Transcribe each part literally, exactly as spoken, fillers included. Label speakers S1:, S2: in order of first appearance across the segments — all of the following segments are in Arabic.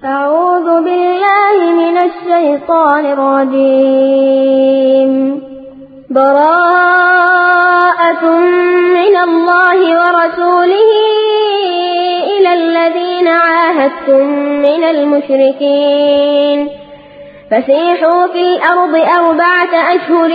S1: أعوذ بالله من الشيطان الرجيم. براءة من الله ورسوله إلى الذين عاهدتم من المشركين فسيحوا في الأرض أربعة أشهر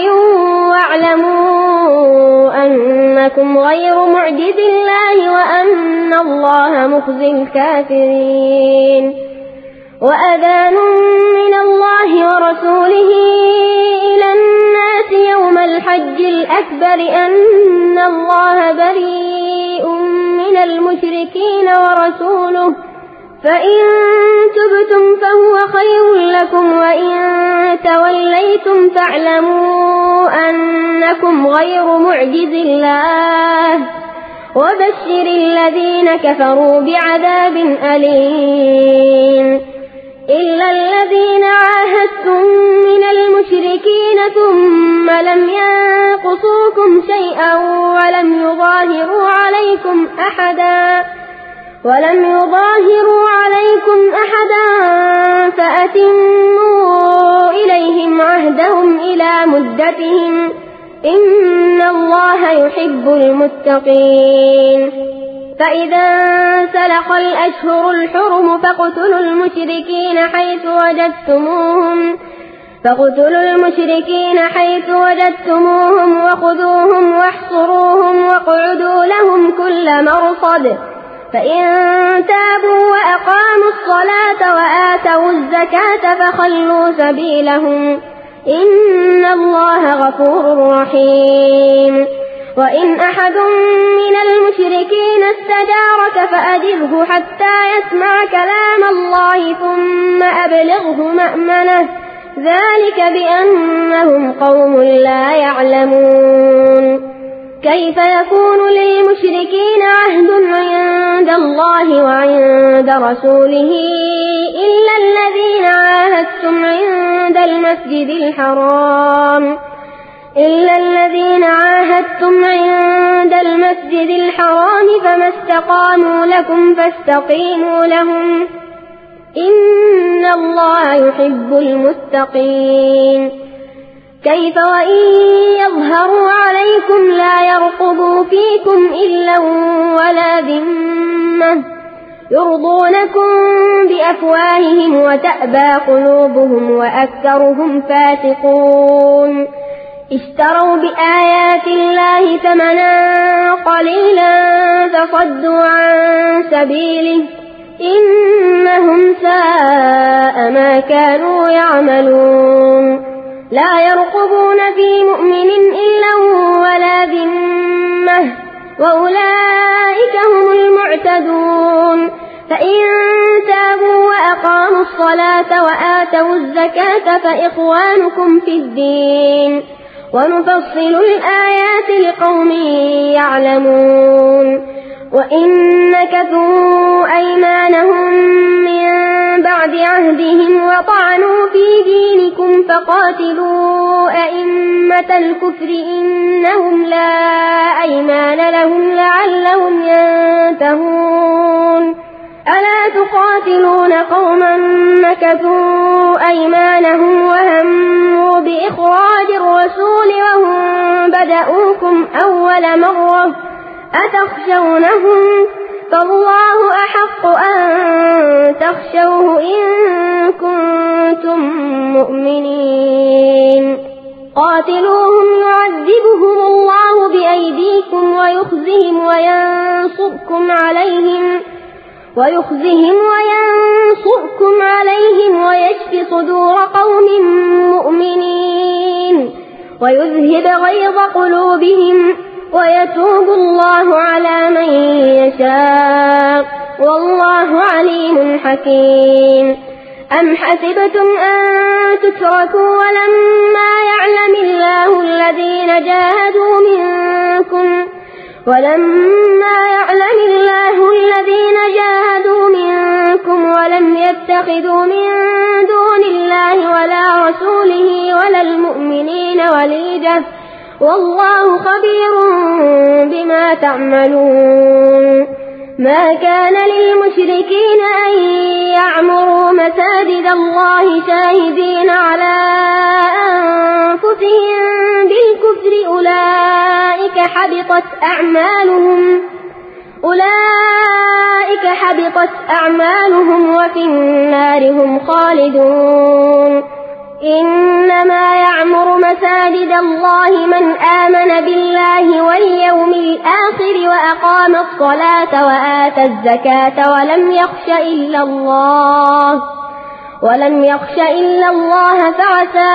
S1: واعلموا أنكم غير معجز الله وأن الله مخزي الكافرين. وأذان من الله ورسوله إلى الناس يوم الحج الأكبر أن الله بريء من المشركين ورسوله فإن تبتم فهو خير لكم وإن توليتم فاعلموا أنكم غير معجز الله وبشر الذين كفروا بعذاب أليم. إلا الذين عاهدتم من المشركين ثم لم ينقصوكم شيئا ولم يظاهروا عليكم أحدا ولم يظاهروا عليكم أحدا فأتموا إليهم عهدهم إلى مدتهم إن الله يحب المتقين. فإذا انسلخ الأشهر الحرم فاقتلوا المشركين حيث وجدتموهم فاقتلوا المشركين حيث وجدتموهم وخذوهم واحصروهم واقعدوا لهم كل مرصد فإن تابوا وأقاموا الصلاة وآتوا الزكاة فخلوا سبيلهم إن الله غفور رحيم. وإن أحد من المشركين استجارك فأجره حتى يسمع كلام الله ثم أبلغه مأمنه ذلك بأنهم قوم لا يعلمون. كيف يكون للمشركين عهد عند الله وعند رسوله إلا الذين عاهدتم عند المسجد الحرام إلا الذين عاهدتم عند المسجد الحرام فما استقاموا لكم فاستقيموا لهم إن الله يحب المتقين. كيف وإن يظهروا عليكم لا يرقبوا فيكم إلا ولا ذمة يرضونكم بأفواههم وتأبى قلوبهم وأكثرهم فاسقون. اشتروا بآيات الله ثمنا قليلا فصدوا عن سبيله إنهم ساء ما كانوا يعملون. لا يرقبون في مؤمن إلا ولا ذمة وأولئك هم المعتدون. فإن تابوا وأقاموا الصلاة وآتوا الزكاة فإخوانكم في الدين ونفصل الآيات لقوم يعلمون. وإن نكثوا أيمانهم من بعد عهدهم وطعنوا في دينكم فقاتلوا أئمة الكفر إنهم لا أيمان لهم لعلهم ينتهون. ألا تقاتلون قوما نكثوا أيمانهم وهموا بإخراج الرسول وهم بدأوكم أول مرة أتخشونهم فالله أحق أن تخشوه إن كنتم مؤمنين. قاتلوهم يعذبهم الله بأيديكم ويخزهم وينصركم عليهم ويخزهم وينصركم عليهم ويشف صدور قوم مؤمنين ويذهب غيظ قلوبهم ويتوب الله على من يشاء والله عليم حكيم. أم حسبتم أن تتركوا ولما يعلم الله الذين جاهدوا منكم ولما يعلم الله الذين جاهدوا منكم ولم يتخذوا من دون الله ولا رسوله ولا المؤمنين وليجة والله خبير بما تعملون. ما كان للمشركين أن يعمروا مساجد الله شاهدين على أنفسهم بالكفر أولئك حبطت أعمالهم أولئك حبطت أعمالهم وفي النار هم خالدون. إنما يعمر مساجد الله من آمن بالله واليوم الآخر وأقام الصلاة وآتى الزكاة ولم يخش إلا الله ولم يخش إلا الله فعسى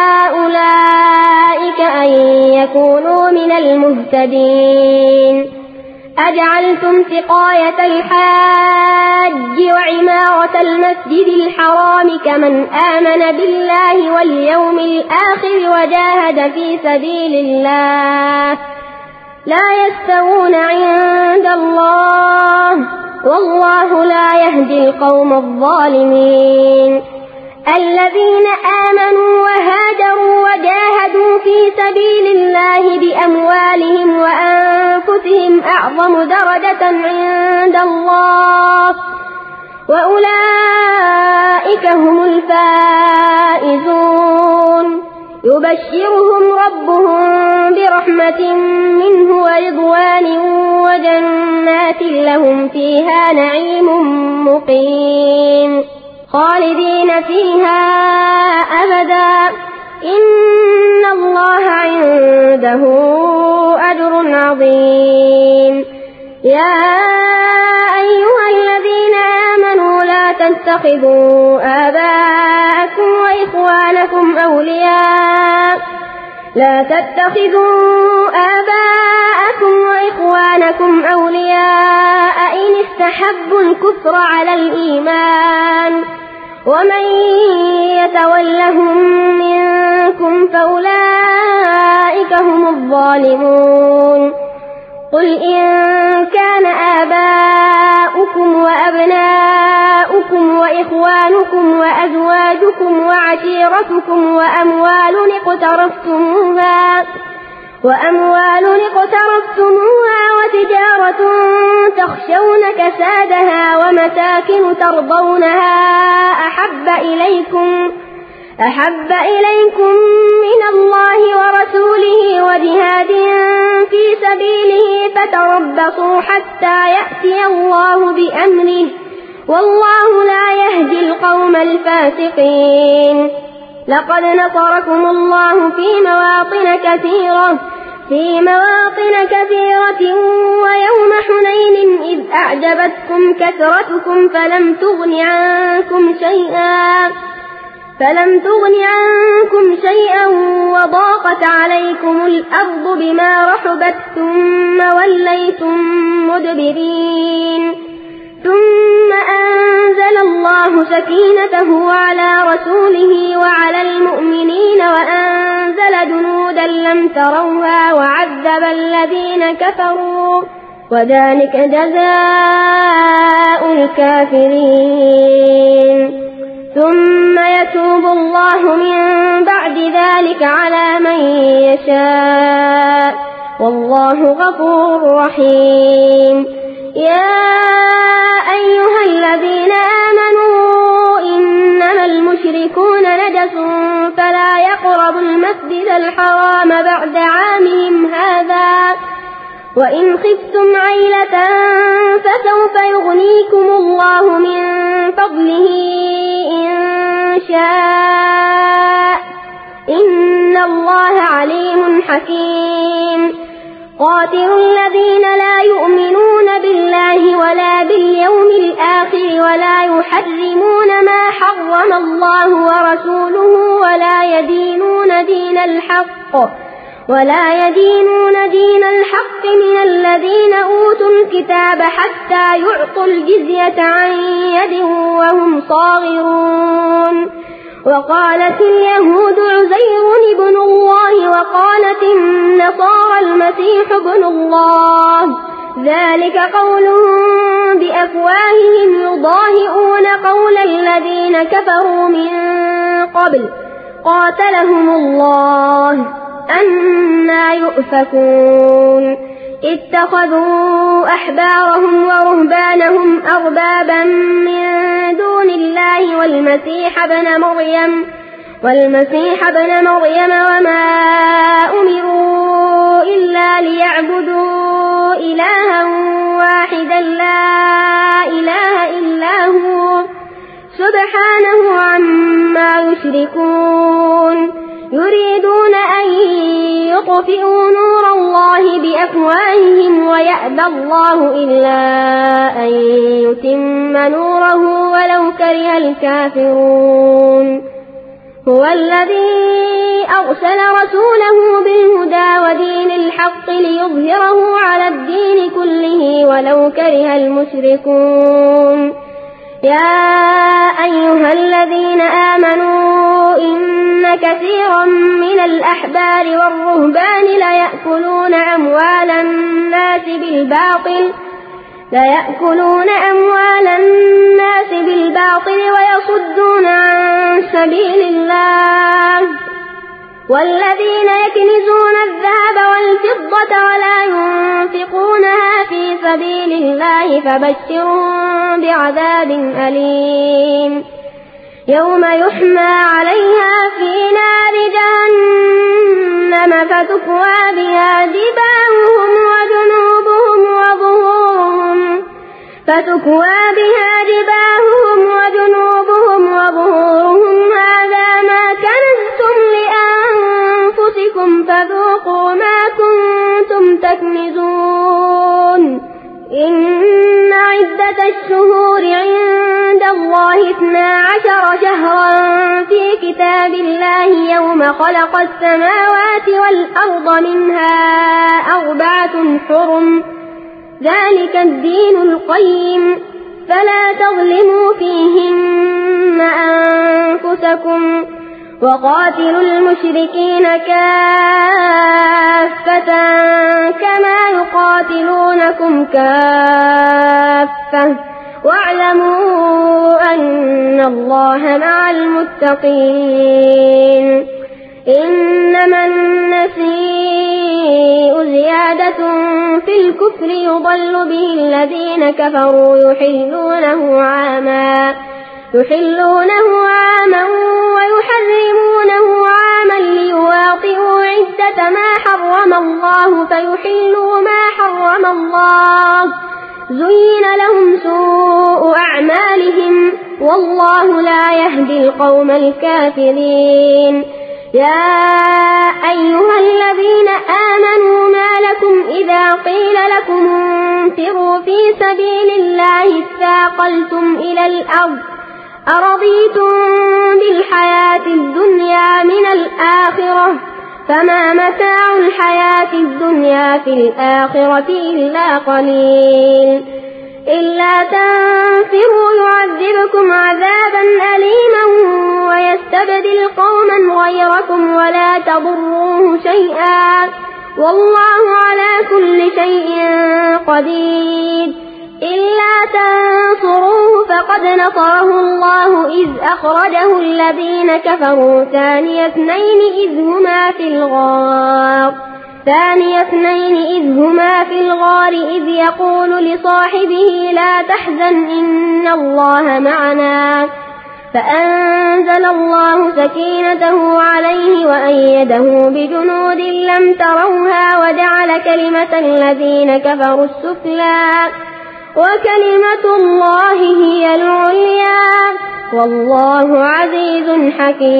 S1: أولئك أن يكونوا من المهتدين. أجعلتم سقاية الحاج وعمارة المسجد الحرام كمن آمن بالله واليوم الآخر وجاهد في سبيل الله لا يستوون عند الله والله لا يهدي القوم الظالمين. الذين آمنوا وهاجروا وجاهدوا في سبيل الله بأموالهم وأنفسهم أعظم درجة عند الله وأولئك هم الفائزون. يبشرهم ربهم برحمة منه ورضوان وجنات لهم فيها نعيم مقيم خالدين فيها أبدا إن الله عنده أجر عظيم. يا أيها الذين آمنوا لا تتخذوا آباءكم وإخوانكم أولياء لا تتخذوا آباءكم وإخوانكم أولياء إن استحبوا الكفر على الإيمان ومن يتولهم منكم فأولئك هم الظالمون. قل إن كان آباؤكم وأبناؤكم وإخوانكم وأزواجكم وعشيرتكم وأموال اقترفتموها وأموال اقترفتموها وتجارة تخشون كسادها ومساكن ترضونها أحب إليكم أحب إليكم من الله ورسوله وجهاد في سبيله فتربصوا حتى يأتي الله بأمره والله لا يهدي القوم الفاسقين. لقد نصركم الله في مواطن كثيرة في مواطن كثيرة ويوم حنين إذ أعجبتكم كثرتكم فلم تغن عنكم شيئا فلم تغن عنكم شيئا وضاقت عليكم الأرض بما رحبت ثم وليتم مدبرين ثم أنزل الله سكينته على رسوله وعلى المؤمنين وأنزل جنودا لم تروها وعذب الذين كفروا وذلك جزاء الكافرين. ثم يتوب الله من بعد ذلك على من يشاء والله غفور رحيم. يا أيها الذين آمنوا إنما المشركون نجس فلا يقربوا المسجد الحرام بعد عامهم هذا وإن خفتم عيلة فسوف يغنيكم الله من فضله إن شاء إن الله عليم حكيم. قاتلوا الذين لا يؤمنون بالله ولا باليوم الآخر ولا يحرمون ما حرم الله ورسوله ولا يدينون دين الحق ولا يدينون دين الحق من الذين أوتوا الكتاب حتى يعطوا الجزية عن يد وهم صاغرون. وقالت اليهود عزير ابن الله وقالت النصارى المسيح ابن الله ذلك قولهم بأفواههم يضاهئون قول الذين كفروا من قبل قاتلهم الله أنى يؤفكون. اتخذوا أحبارهم ورهبانهم أربابا من دون الله والمسيح ابن مريم والمسيح ابن مريم وما أمروا إلا ليعبدوا إلها واحدا لا إله إلا هو سبحانه عما يشركون يريدون أن يطفئوا نور الله بأفواههم ويأبى الله إلا أن يتم نوره ولو كره الكافرون هو الذي أرسل رسوله بالهدى ودين الحق ليظهره على الدين كله ولو كره المشركون يا أيها الذين آمنوا إن كثيرا من الأحبار والرهبان ليأكلون أموال الناس بالباطل ليأكلون أموال الناس بالباطل ويصدون عن سبيل الله والذين يكنزون الذهب والفضة ولا ينفقونها في سبيل الله فبشرهم بعذاب أليم يوم يحمى عليها في نار جهنم فتكوى بها جباههم وجنوبهم وظهورهم فتكوى بها جباههم وجنوبهم وظهورهم هذا ما كنزتم لأنفسكم فذوقوا ما كنتم تكنزون إن عدة الشهور عند الله اثنا عشر شهرا في كتاب الله يوم خلق السماوات والأرض منها أربعة حرم ذلك الدين القيم فلا تظلموا فيهن أنفسكم وقاتلوا المشركين كافة كما يقاتلونكم كافة واعلموا أن الله مع المتقين إنما النسيء زيادة في الكفر يضل به الذين كفروا يحلونه عاما يحلونه عاما ويحرمونه عاما ليواطئوا عدة ما حرم الله فيحلوا ما حرم الله زين لهم سوء أعمالهم والله لا يهدي القوم الكافرين يا أيها الذين آمنوا ما لكم إذا قيل لكم انفروا في سبيل الله اثاقلتم إلى الأرض أرضيتم بالحياة الدنيا من الآخرة فما متاع الحياة الدنيا في الآخرة إلا قليل إلا تنفروا يعذبكم عذابا أليما ويستبدل قوما غيركم ولا تضروه شيئا والله على كل شيء قدير إلا تنصروه فقد نصره الله إذ أخرجه الذين كفروا ثاني اثنين إذ هما في الغار ثاني اثنين إذ هما في الغار إذ يقول لصاحبه لا تحزن إن الله معنا فأنزل الله سكينته عليه وأيده بجنود لم تروها وجعل كلمة الذين كفروا السفلى وكلمة الله هي العليا والله عزيز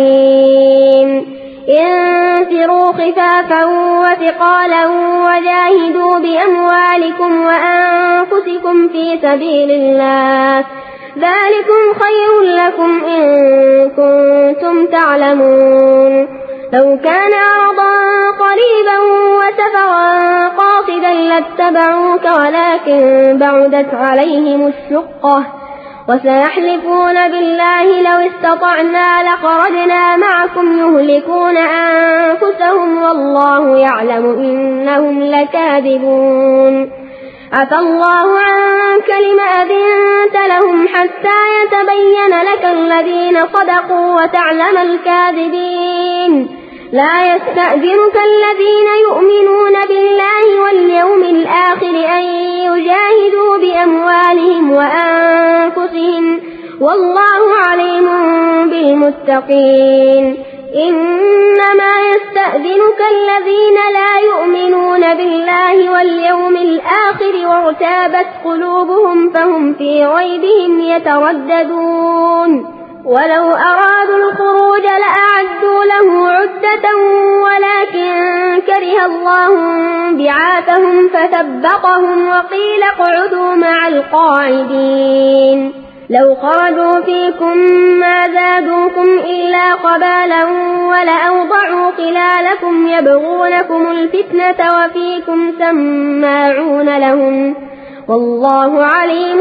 S1: حكيم انفروا خفافا وثقالا وجاهدوا بأموالكم وأنفسكم في سبيل الله ذلكم خير لكم إن كنتم تعلمون لو كان عرضا قريبا وسفرا قاصدا لاتبعوك ولكن بعدت عليهم الشقة وسيحلفون بالله لو استطعنا لخرجنا معكم يهلكون أنفسهم والله يعلم إنهم لكاذبون عفى الله عنك لم أذنت لهم حتى يتبين لك الذين صدقوا وتعلم الكاذبين لا يستأذنك الذين يؤمنون بالله واليوم الآخر أن يجاهدوا بأموالهم وأنفسهم والله عليم بالمتقين. إنما يستأذنك الذين لا يؤمنون بالله واليوم الآخر وارتابت قلوبهم فهم في ريبهم يترددون. ولو أرادوا الخروج لأعدوا له عدة ولكن كره الله بعاثهم فثبطهم وقيل اقعدوا مع القاعدين. لو خرجوا فيكم ما زادوكم إلا قبالا ولأوضعوا خلالكم يبغونكم الفتنة وفيكم سماعون لهم والله عليم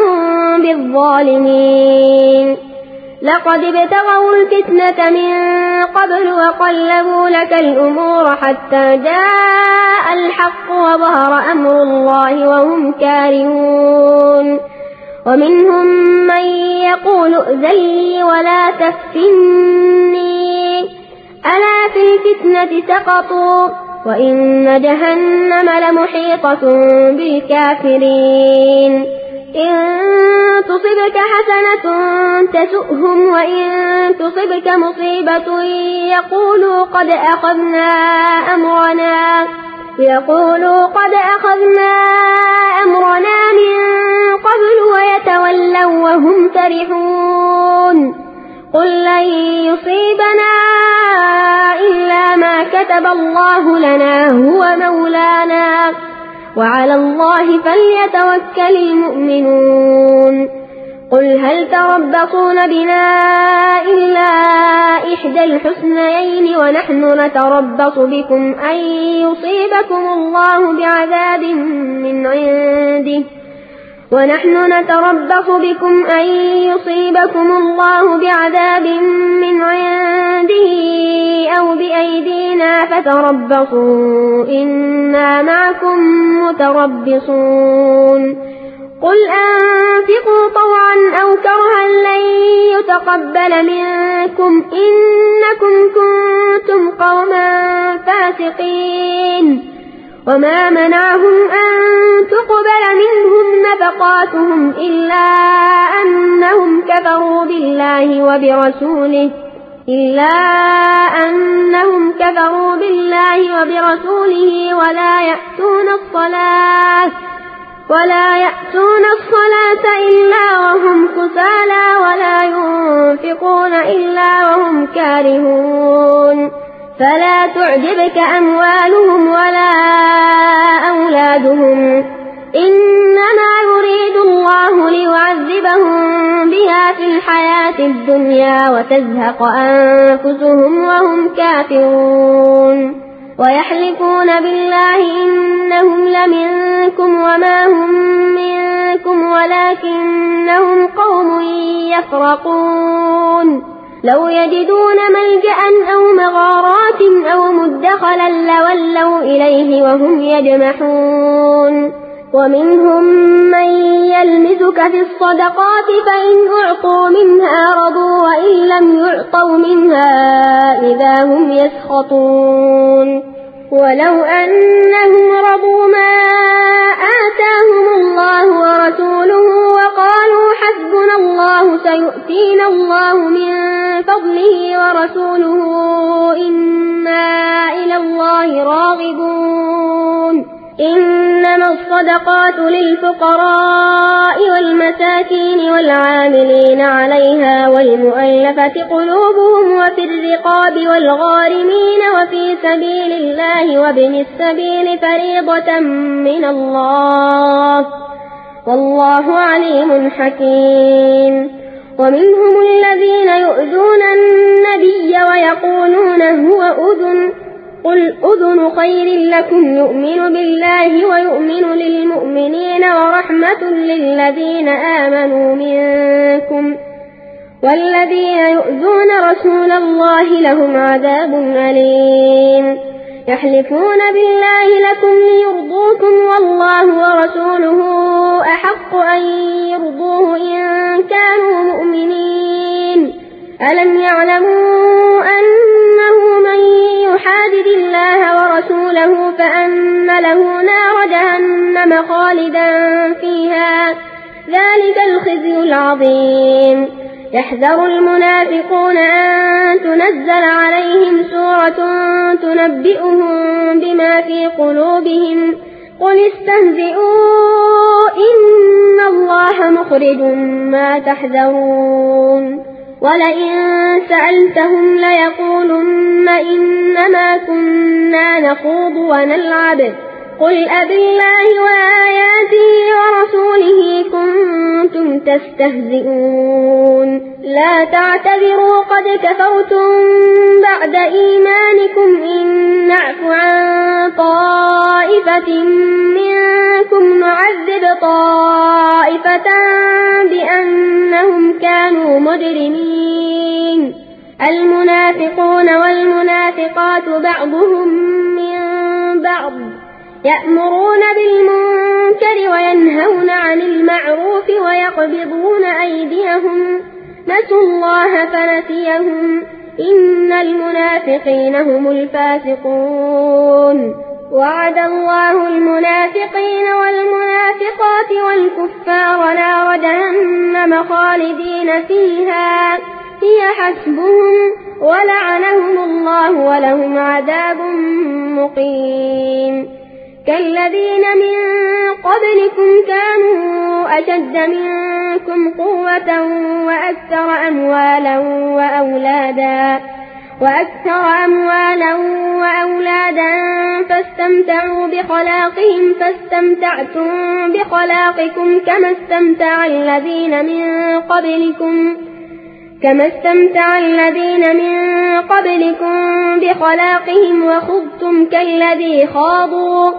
S1: بالظالمين. لقد ابتغوا الفتنة من قبل وقلبوا لك الأمور حتى جاء الحق وظهر أمر الله وهم كارهون. ومنهم من يقول ائذن لي ولا تفتني ألا في الفتنة سقطوا وإن جهنم لمحيطة بالكافرين. إن تصبك حسنة تسؤهم وإن تصبك مصيبة يقولوا قد أخذنا أمرنا يقولوا قد أخذنا أمرنا من قبل ويتولوا وهم فرحون. قل لن يصيبنا إلا ما كتب الله لنا هو مولانا وعلى الله فليتوكل المؤمنون. قل هل تربصون بنا إلا إحدى الحسنيين ونحن نتربص بكم أن يصيبكم الله بعذاب من عنده ونحن نتربص بكم أن يصيبكم الله بعذاب من عنده أو بأيدينا فتربصوا إنا معكم متربصون. قل أنفقوا طوعا أو كرها لن يتقبل منكم إنكم كنتم قوما فاسقين. وما منعهم أن تقبل منهم نفقاتهم إلا أنهم كفروا بالله وبرسوله إلا أنهم كفروا بالله وبرسوله ولا يأتون الصلاة ولا يأتون الصلاة إلا وهم كسالى ولا ينفقون إلا وهم كارهون. فلا تعجبك أموالهم ولا أولادهم إنما يريد الله ليعذبهم بها في الحياة الدنيا وتزهق أنفسهم وهم كافرون. ويحلفون بالله إنهم لمنكم وما هم منكم ولكنهم قوم يفرقون. لو يجدون ملجأ أو مغارات أو مدخلا لولوا إليه وهم يجمحون. ومنهم من يلمزك في الصدقات فإن أعطوا منها رضوا وإن لم يعطوا منها إذا هم يسخطون. ولو أنهم رضوا ما آتاهم الله ورسوله وقالوا حسبنا الله سيؤتينا الله من فضله ورسوله إنا إلى الله راغبون. إنما الصدقات للفقراء والمساكين والعاملين عليها والمؤلفة قلوبهم وفي الرقاب والغارمين وفي سبيل الله وابن السبيل فريضة من الله والله عليم حكيم. ومنهم الذين يؤذون النبي ويقولون هو أذن قل أذن خير لكم يؤمن بالله ويؤمن للمؤمنين ورحمة للذين آمنوا منكم والذين يؤذون رسول الله لهم عذاب أليم. يحلفون بالله لكم ليرضوكم والله ورسوله أحق أن يرضوه إن كانوا مؤمنين. ألم يعلموا أنه من يحارب ورسوله فأن له نار جهنم خالدا فيها، ذلك الخزي العظيم. يحذر المنافقون أن تنزل عليهم سورة تنبئهم بما في قلوبهم، قل استهزئوا إن الله مخرج ما تحذرون. ولئن سألتهم ليقولن إنما كنا نخوض ونلعب، قل أبالله وآياته ورسوله كنتم تستهزئون. لا تعتذروا قد كفرتم بعد إيمانكم إن نعف عن طائفة منكم نعذب طائفة بأنهم كانوا مجرمين. المنافقون والمنافقات بعضهم من بعض يأمرون بالمنكر وينهون عن المعروف ويقبضون أيديهم، نسوا الله فنسيهم، إن المنافقين هم الفاسقون. وعد الله المنافقين والمنافقات والكفار نار جهنم خالدين فيها هي حسبهم ولعنهم الله ولهم عذاب مقيم. كالذين من قبلكم كانوا أشد منكم قوة وأكثر أموالا وأولادا وأكثر أموالا وأولادا فاستمتعوا بخلاقهم فاستمتعتم بخلاقكم كما استمتع الذين من قبلكم كما استمتع الذين من قبلكم بخلاقهم وخضتم كالذي خاضوا،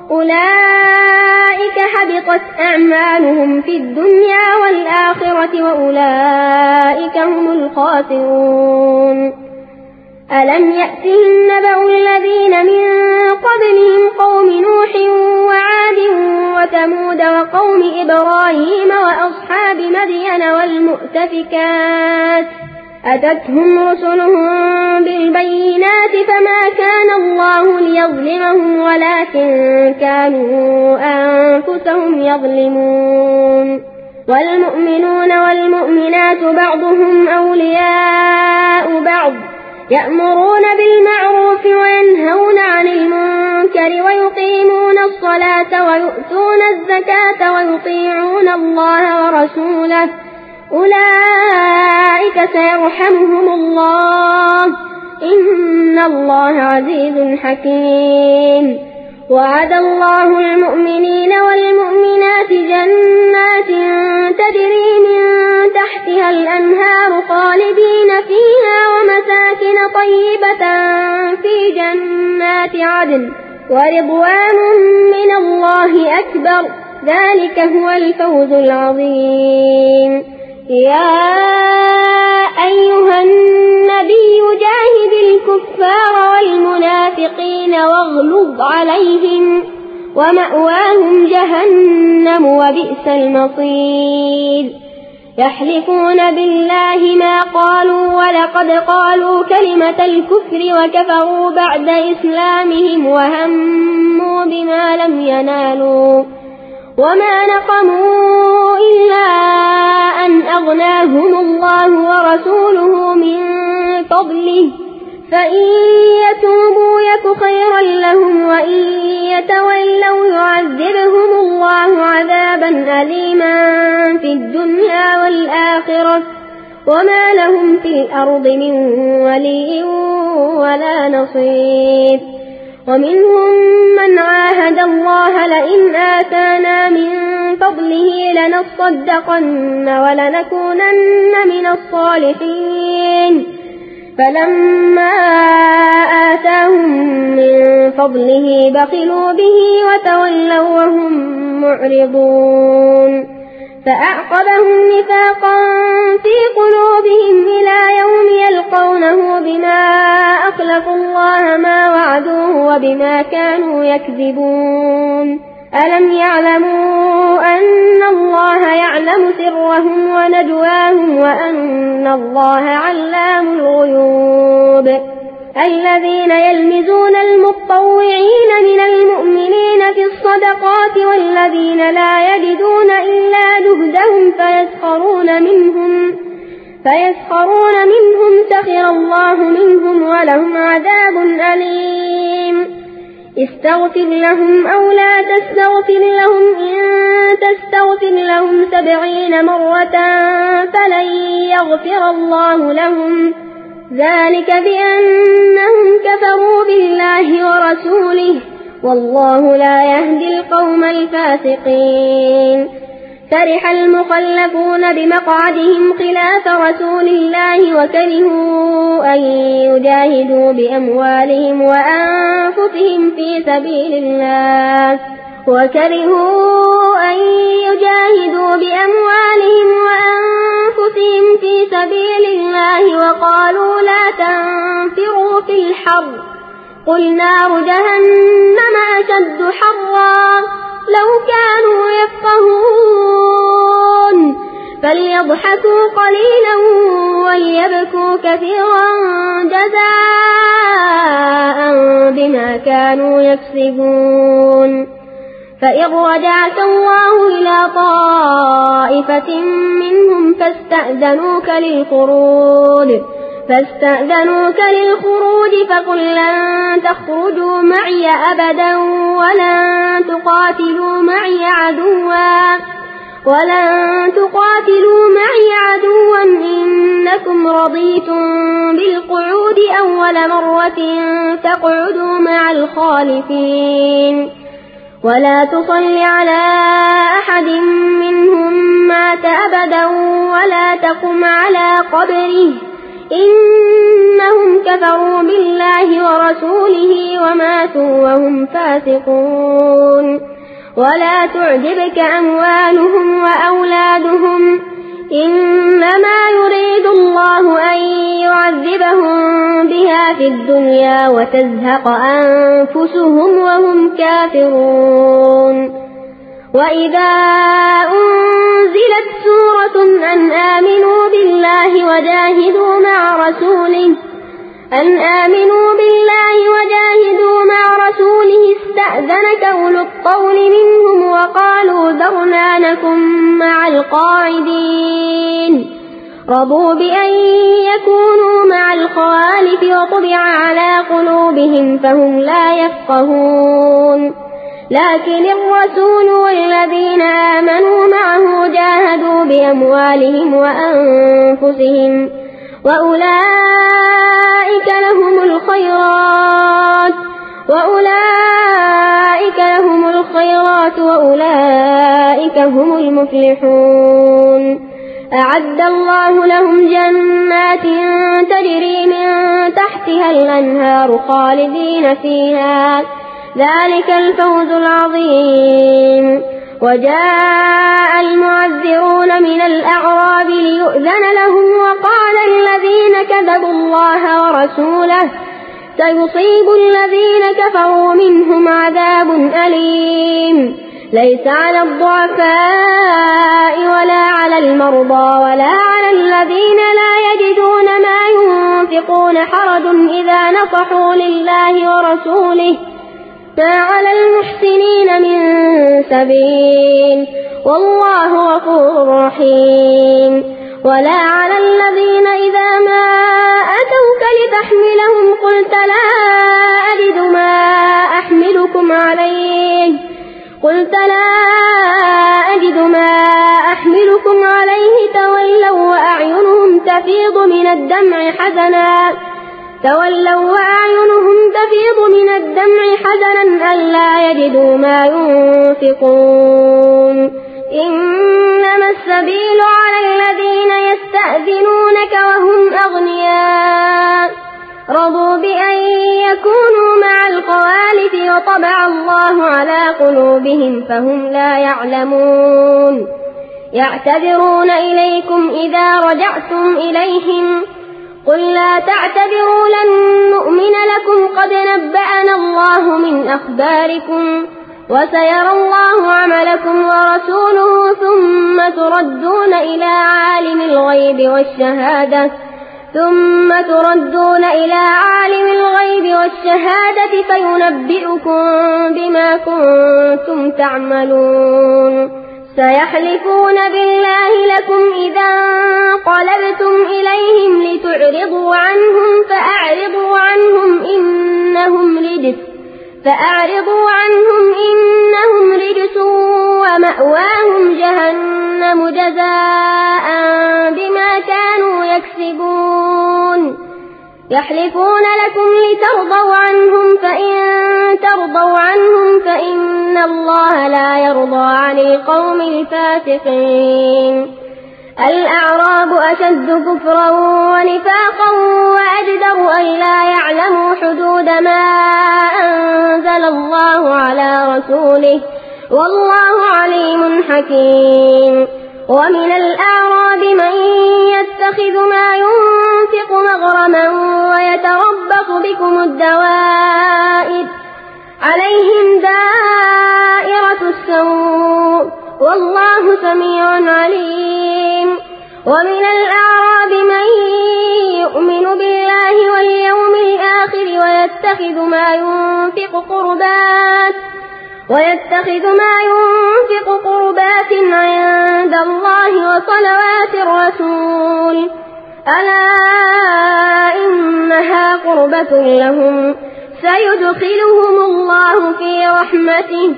S1: أولئك حبطت أعمالهم في الدنيا والآخرة وأولئك هم الخاسرون. ألم يأتهم نبأ الذين من قبلهم قوم نوح وعاد وثمود وقوم إبراهيم وأصحاب مدين والمؤتفكات، أتتهم رسلهم بالبينات فما كان الله ليظلمهم ولكن كانوا أنفسهم يظلمون. والمؤمنون والمؤمنات بعضهم أولياء بعض، يأمرون بالمعروف وينهون عن المنكر ويقيمون الصلاة ويؤتون الزكاة ويطيعون الله ورسوله، أولئك سيرحمهم الله، إن الله عزيز حكيم. وعد الله المؤمنين والمؤمنات جنات تجري من تحتها الأنهار خالدين فيها ومساكن طيبة في جنات عدن ورضوان من الله أكبر، ذلك هو الفوز العظيم. يا أيها النبي جاهد الكفار والمنافقين واغلظ عليهم ومأواهم جهنم وبئس المصير. يحلفون بالله ما قالوا ولقد قالوا كلمة الكفر وكفروا بعد إسلامهم وهموا بما لم ينالوا، وما نقموا إلا أن أغناهم الله ورسوله من فضله، فإن يتوبوا يك خيرا لهم وإن يتولوا يعذبهم الله عذابا أليما في الدنيا والآخرة، وما لهم في الأرض من ولي ولا نصير. ومنهم من عاهد الله لئن آتانا من فضله لنصدقن ولنكونن من الصالحين، فلما آتاهم من فضله بخلوا به وتولوا وهم معرضون، فأعقبهم نفاقا في قلوبهم إلى يوم يلقونه بما أخلفوا الله ما وعدوه وبما كانوا يكذبون. ألم يعلموا أن الله يعلم سرهم ونجواهم وأن الله علام الغيوب. الذين يلمزون المتطوعين من المؤمنين في الصدقات والذين لا يجدون إلا جهدهم فيسخرون منهم فيسخرون منهم سخر الله منهم ولهم عذاب أليم استغفر لهم أو لا تستغفر لهم إن تستغفر لهم سبعين مرة فلن يغفر الله لهم ذلك بأنهم كفروا بالله ورسوله والله لا يهدي القوم الفاسقين فرح المخلفون بمقعدهم خلاف رسول الله وكرهوا أن يجاهدوا بأموالهم وأنفسهم في سبيل الله وكرهوا أن يجاهدوا بأموالهم وأنفسهم في سبيل الله وقالوا لا تنفروا في الحر قل نار جهنم أشد حرا لو كانوا يفقهون فليضحكوا قليلا وليبكوا كثيرا جزاء بما كانوا يكسبون فإن رجعت الله إلى طائفة منهم فاستأذنوك للخروج فاستأذنوك للخروج فقل لن تخرجوا معي أبدا ولن تقاتلوا معي عدوا ولن تقاتلوا معي عدوا إنكم رضيتم بالقعود أول مرة فاقعدوا مع الخالفين ولا تصل على أحد منهم مات أبدا ولا تقم على قبره إنهم كفروا بالله ورسوله وماتوا وهم فاسقون ولا تعجبك أموالهم وأولادهم إنما يريد الله أن يعذبهم بها في الدنيا وتزهق أنفسهم وهم كافرون وإذا أنزلت سورة أن آمنوا بالله وجاهدوا مع رسوله أن آمنوا بالله وجاهدوا مع رسوله استأذنك أولو الطول منهم وقالوا ذرنا نكن مع القاعدين رضوا بأن يكونوا مع الخوالف وطبع على قلوبهم فهم لا يفقهون لكن الرسول والذين آمنوا معه جاهدوا بأموالهم وأنفسهم وأولئك لهم الخيرات وأولئك لهم الخيرات وأولئك هم المفلحون أعد الله لهم جنات تجري من تحتها الأنهار خالدين فيها ذلك الفوز العظيم وجاء المعذرون من الأعراب ليؤذن لهم وقال الذين كذبوا الله ورسوله سيصيب الذين كفروا منهم عذاب أليم ليس على الضعفاء ولا على المرضى ولا على الذين لا يجدون ما ينفقون حرج إذا نصحوا لله ورسوله ما على المحسنين من سبيل والله غفور رحيم ولا على الذين إذا ما أتوك لتحملهم قلت لا أجد ما أحملكم عليه قلت لا أجد ما أحملكم عليه تولوا وأعينهم تفيض من الدمع حزنا تولوا وأعينهم تفيض من الدمع حزنا ألا يجدوا ما ينفقون إنما السبيل على الذين يستأذنونك وهم أغنياء رضوا بأن يكونوا مع الخوالف وطبع الله على قلوبهم فهم لا يعلمون يعتذرون إليكم إذا رجعتم إليهم قل لا تعتذروا لن نؤمن لكم قد نبأنا الله من أخباركم وسيرى الله عملكم ورسوله ثم تردون إلى عالم الغيب والشهادة ثم تردون إلى عالم الغيب والشهادة فينبئكم بما كنتم تعملون سيحلفون بالله لكم إذا انقلبتم إليهم لتعرضوا عنهم فأعرضوا عنهم إنهم رجس فأعرضوا عنهم إنهم رجس ومأواهم جهنم جزاء بما كانوا يكسبون يحلفون لكم لترضوا عنهم فإن ترضوا عنهم فإن الله لا يرضى عن القوم الفاسقين الأعراب أشد كفرا ونفاقا وأجدر أن لا يعلموا حدود ما أنزل الله على رسوله والله عليم حكيم ومن الأعراب من يتخذ ما ينفق مغرما ويتربص بكم الدوائر عليهم دائرة السوء والله سميع عليم ومن الأعراب من يؤمن بالله واليوم الآخر ويتخذ ما ينفق قربات ويتخذ ما ينفق قربات عند الله وصلوات الرسول ألا إنها قربة لهم سيدخلهم الله في رحمته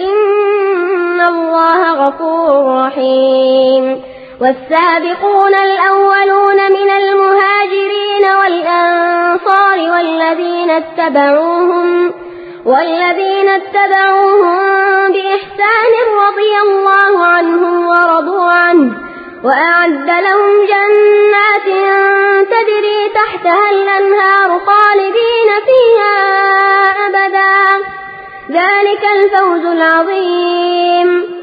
S1: إن الله غفور رحيم والسابقون الأولون من المهاجرين والأنصار والذين اتبعوهم والذين اتبعوهم بإحسان رضي الله عنهم ورضوا عنه وأعد لهم جنات تجري تحتها الأنهار خالدين فيها أبدا ذلك الفوز العظيم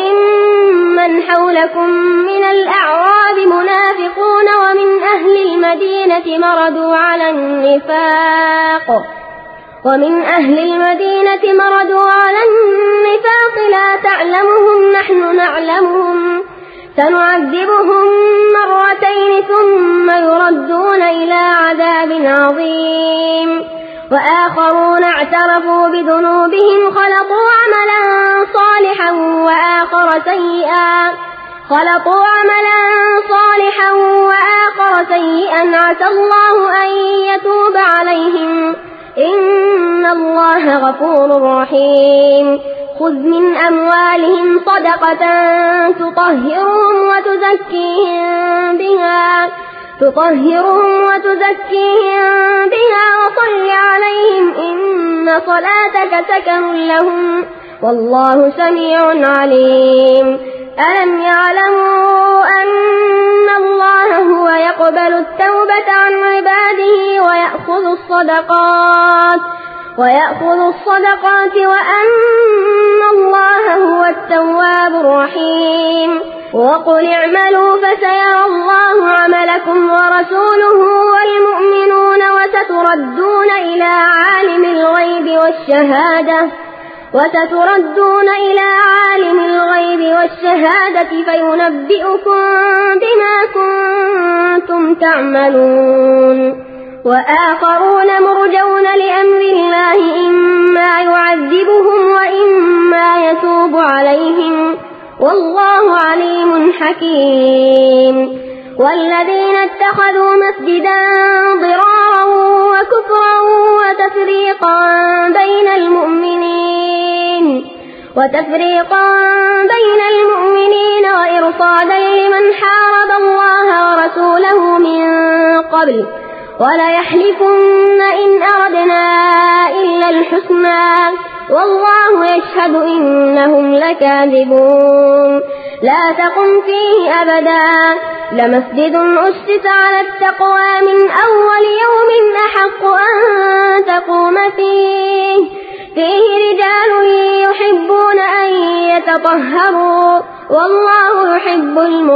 S1: وممن حولكم من الأعراب منافقون ومن أهل المدينة مردوا على النفاق ومن أهل المدينة مردوا على النفاق لا تعلمهم نحن نعلمهم سنعذبهم مرتين ثم يردون إلى عذاب عظيم وآخرون اعترفوا بذنوبهم خلطوا عملا صالحا وآخر سيئا خلطوا عملا صالحا وآخر سيئا عسى الله أن يتوب عليهم إن الله غفور رحيم خذ من أموالهم صدقة تطهرهم وتزكيهم بها تطهرهم وتزكيهم بها وصل عليهم إن صلاتك سكن لهم والله سميع عليم ألم يعلموا أن الله هو يقبل التوبة عن عباده ويأخذ الصدقات ويأخذ الصدقات وأن الله هو التواب الرحيم وقل اعملوا فسيرى الله عملكم ورسوله والمؤمنون وستردون إلى عالم الغيب والشهادة وستردون إلى عالم الغيب والشهادة فينبئكم بما كنتم تعملون وآخرون مرجون لأمر الله إما يعذبهم وإما يتوب عليهم والله عليم حكيم والذين اتخذوا مسجدا ضرارا وكفرا وتفريقا بين المؤمنين وتفريقا بين المؤمنين وإرصادا لمن حارب الله ورسوله من قبل وليحلفن إن أردنا إلا الحسنى والله يشهد إنهم لكاذبون لا تقم فيه أبدا لمسجد أسس على التقوى من أول يوم أحق أن تقوم فيه فيه رجال يحبون أن يتطهروا والله يحب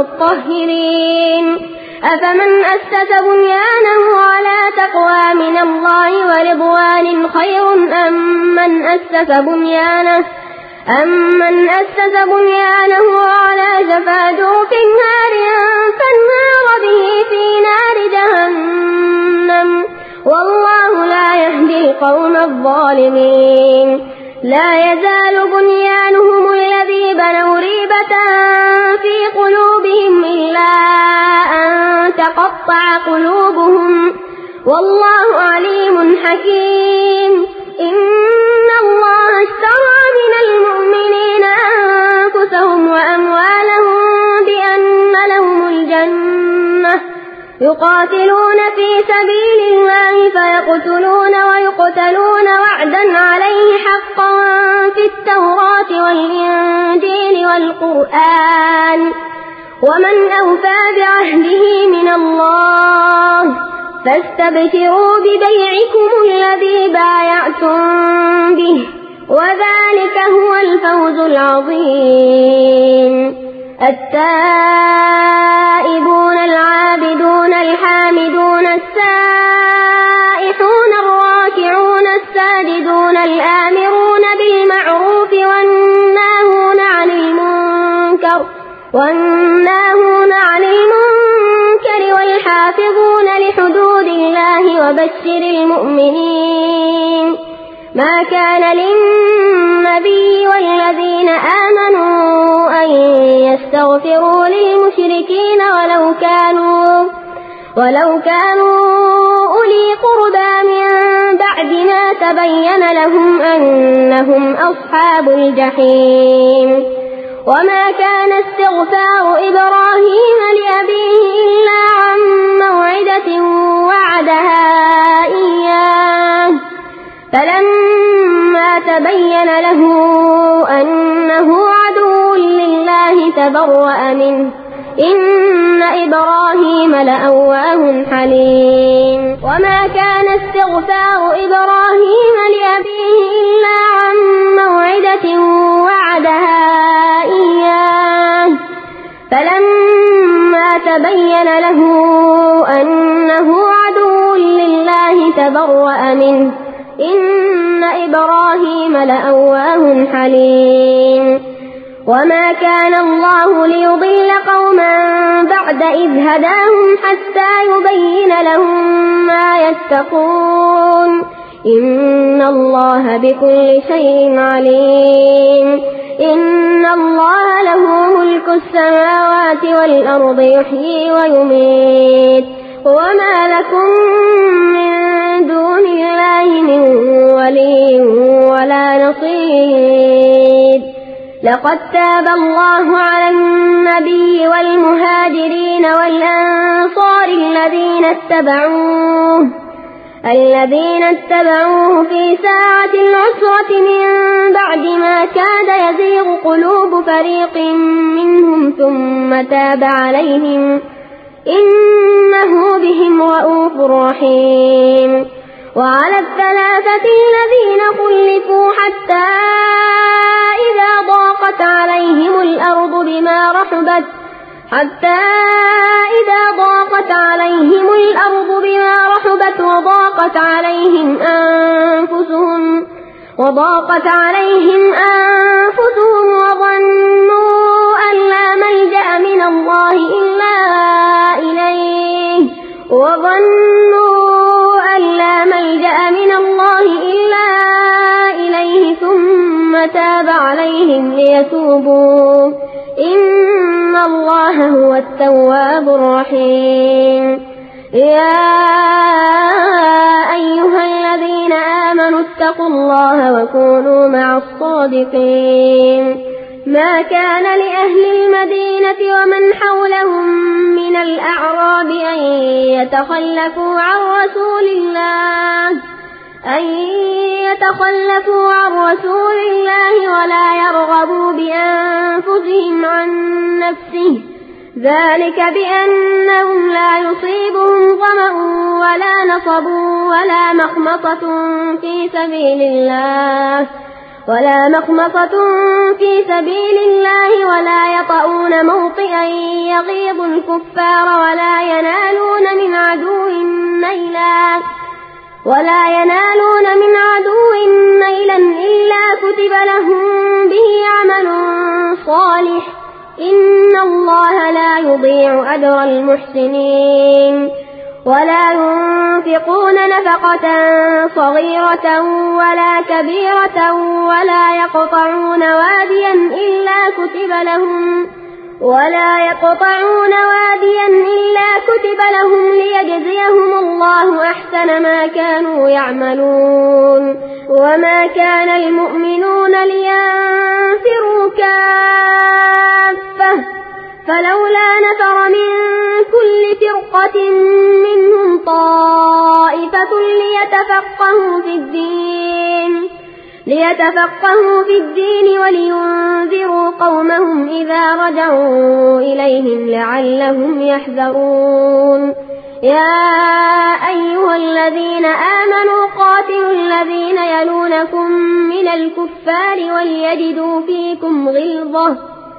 S1: المطهرين أفمن أسس بنيانه على تقوى من الله ورضوان خير أم من أسس بنيانه أمن أسس بنيانه على شفا جرف نار فانهار به في نار جهنم والله لا يهدي القوم الظالمين لا يزال بنيانهم الذي بنوا ريبة في قلوبهم إلا أن تقطع قلوبهم والله عليم حكيم إن الله اشترى من المؤمنين أنفسهم وأموالهم بأن لهم الجنة يقاتلون في سبيل الله فيقتلون ويقتلون وعدا عليه حقا في التوراة والإنجيل والقرآن ومن أوفى بعهده من الله فاستبشروا ببيعكم الذي بايعتم به وذلك هو الفوز العظيم التائبون العابدون الحامدون السائحون الراكعون الساجدون الآمرون بالمعروف والناهون عن المنكر والناهون عن المنكر والحافظون لحدود الله وبشر المؤمنين ما كان للنبي والذين آمنوا أن يستغفروا للمشركين ولو كانوا ولو كانوا أولي قربى من بعد ما تبين لهم أنهم أصحاب الجحيم وما كان استغفار إبراهيم لأبيه إلا عن موعدة وعدها إياه فلما تبين له أنه عدو لله تبرأ منه إن إبراهيم لأواه حليم وما كان استغفار إبراهيم لأبيه إلا عن موعدة وعدها إياه فلما تبين له أنه عدو لله تبرأ منه إن إبراهيم لأواه حليم وما كان الله ليضل قوما بعد إذ هداهم حتى يبين لهم ما يتقون إن الله بكل شيء عليم إن الله له ملك السماوات والأرض يحيي ويميت وما لكم من دون الله من ولي ولا نصير لقد تاب الله على النبي والمهاجرين والأنصار الذين اتبعوه الذين اتبعوه في ساعة العسرة من بعد ما كاد يزيغ قلوب فريق منهم ثم تاب عليهم إنه بهم رءوف رحيم وعلى الثلاثة الذين خلفوا حتى إذا ضاقت عليهم الأرض بما رحبت حتى إذا ضاقت عليهم الأرض بما رحبت وضاقت عليهم أنفسهم وضاقت عليهم أنفسهم وظنوا أن لا ملجأ من الله إلا إليه وظنوا أن لا ملجأ من الله إلا إليه ثم تاب عليهم ليتوبوا إن الله هو التواب الرحيم يا أيها الذين آمنوا اتقوا الله وكونوا مع الصادقين ما كان لأهل المدينة ومن حولهم من الأعراب أن يتخلفوا عن رسول الله أن يتخلفوا عن رسول الله ولا يرغبوا بأنفسهم عن نفسه ذلك بأنهم لا يصيبهم ظمأ ولا نصب ولا مخمصة في سبيل الله ولا مخمصة في سبيل الله ولا يطؤون موطئا يغيظ الكفار ولا ينالون من عدو نيلا ولا ينالون من عدو نيلا إلا كتب لهم به عمل صالح إن الله لا يضيع أجر المحسنين ولا ينفقون نفقة صغيرة ولا كبيرة ولا يقطعون واديا إلا كتب لهم ولا يقطعون واديا إلا كتب لهم ليجزيهم الله أحسن ما كانوا يعملون وما كان المؤمنون لينفروا كافة فلولا نفر من كل فرقة منهم طائفة ليتفقهوا في الدين ليتفقهوا في الدين ولينذروا قومهم إذا رجعوا إليهم لعلهم يحذرون يا أيها الذين آمنوا قاتلوا الذين يلونكم من الكفار وليجدوا فيكم غلظة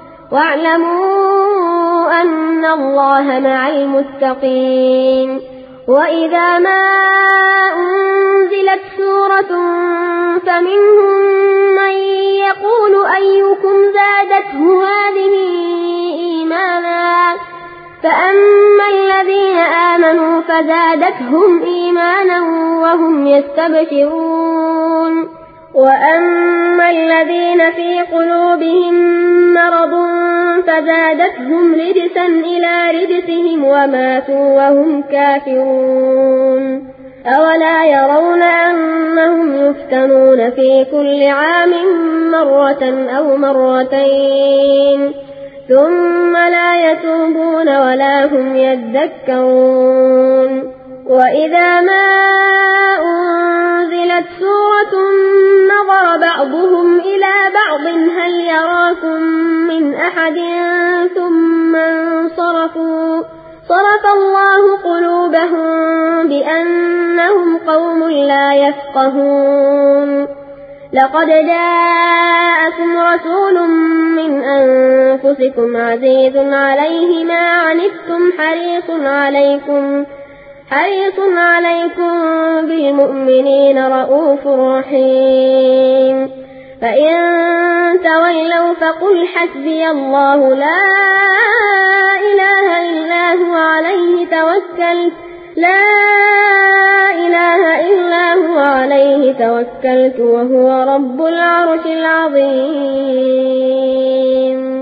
S1: واعلموا أن الله مع المتقين وإذا ما أنزلت سورة فمنهم من يقول أيكم زادته هذه إيمانا فأما الذين آمنوا فزادتهم إيمانا وهم يستبشرون وأما الذين في قلوبهم مرض فزادتهم رجسا إلى رجسهم وماتوا وهم كافرون أولا يرون أنهم يفتنون في كل عام مرة أو مرتين ثم لا يتوبون ولا هم يذكرون وإذا ما أنزلت سورة نظر بعضهم إلى بعض هل يراكم من أحد ثم انصرفوا صرف الله قلوبهم بأنهم قوم لا يفقهون لقد جاءكم رسول من أنفسكم عزيز عليه ما عنتم حريص عليكم حريص عليكم بالمؤمنين رؤوف رحيم فإن تولوا فقل حسبي الله لا إله إلا هو عليه توكلت لا إله إلا هو عليه توكلت وهو رب العرش العظيم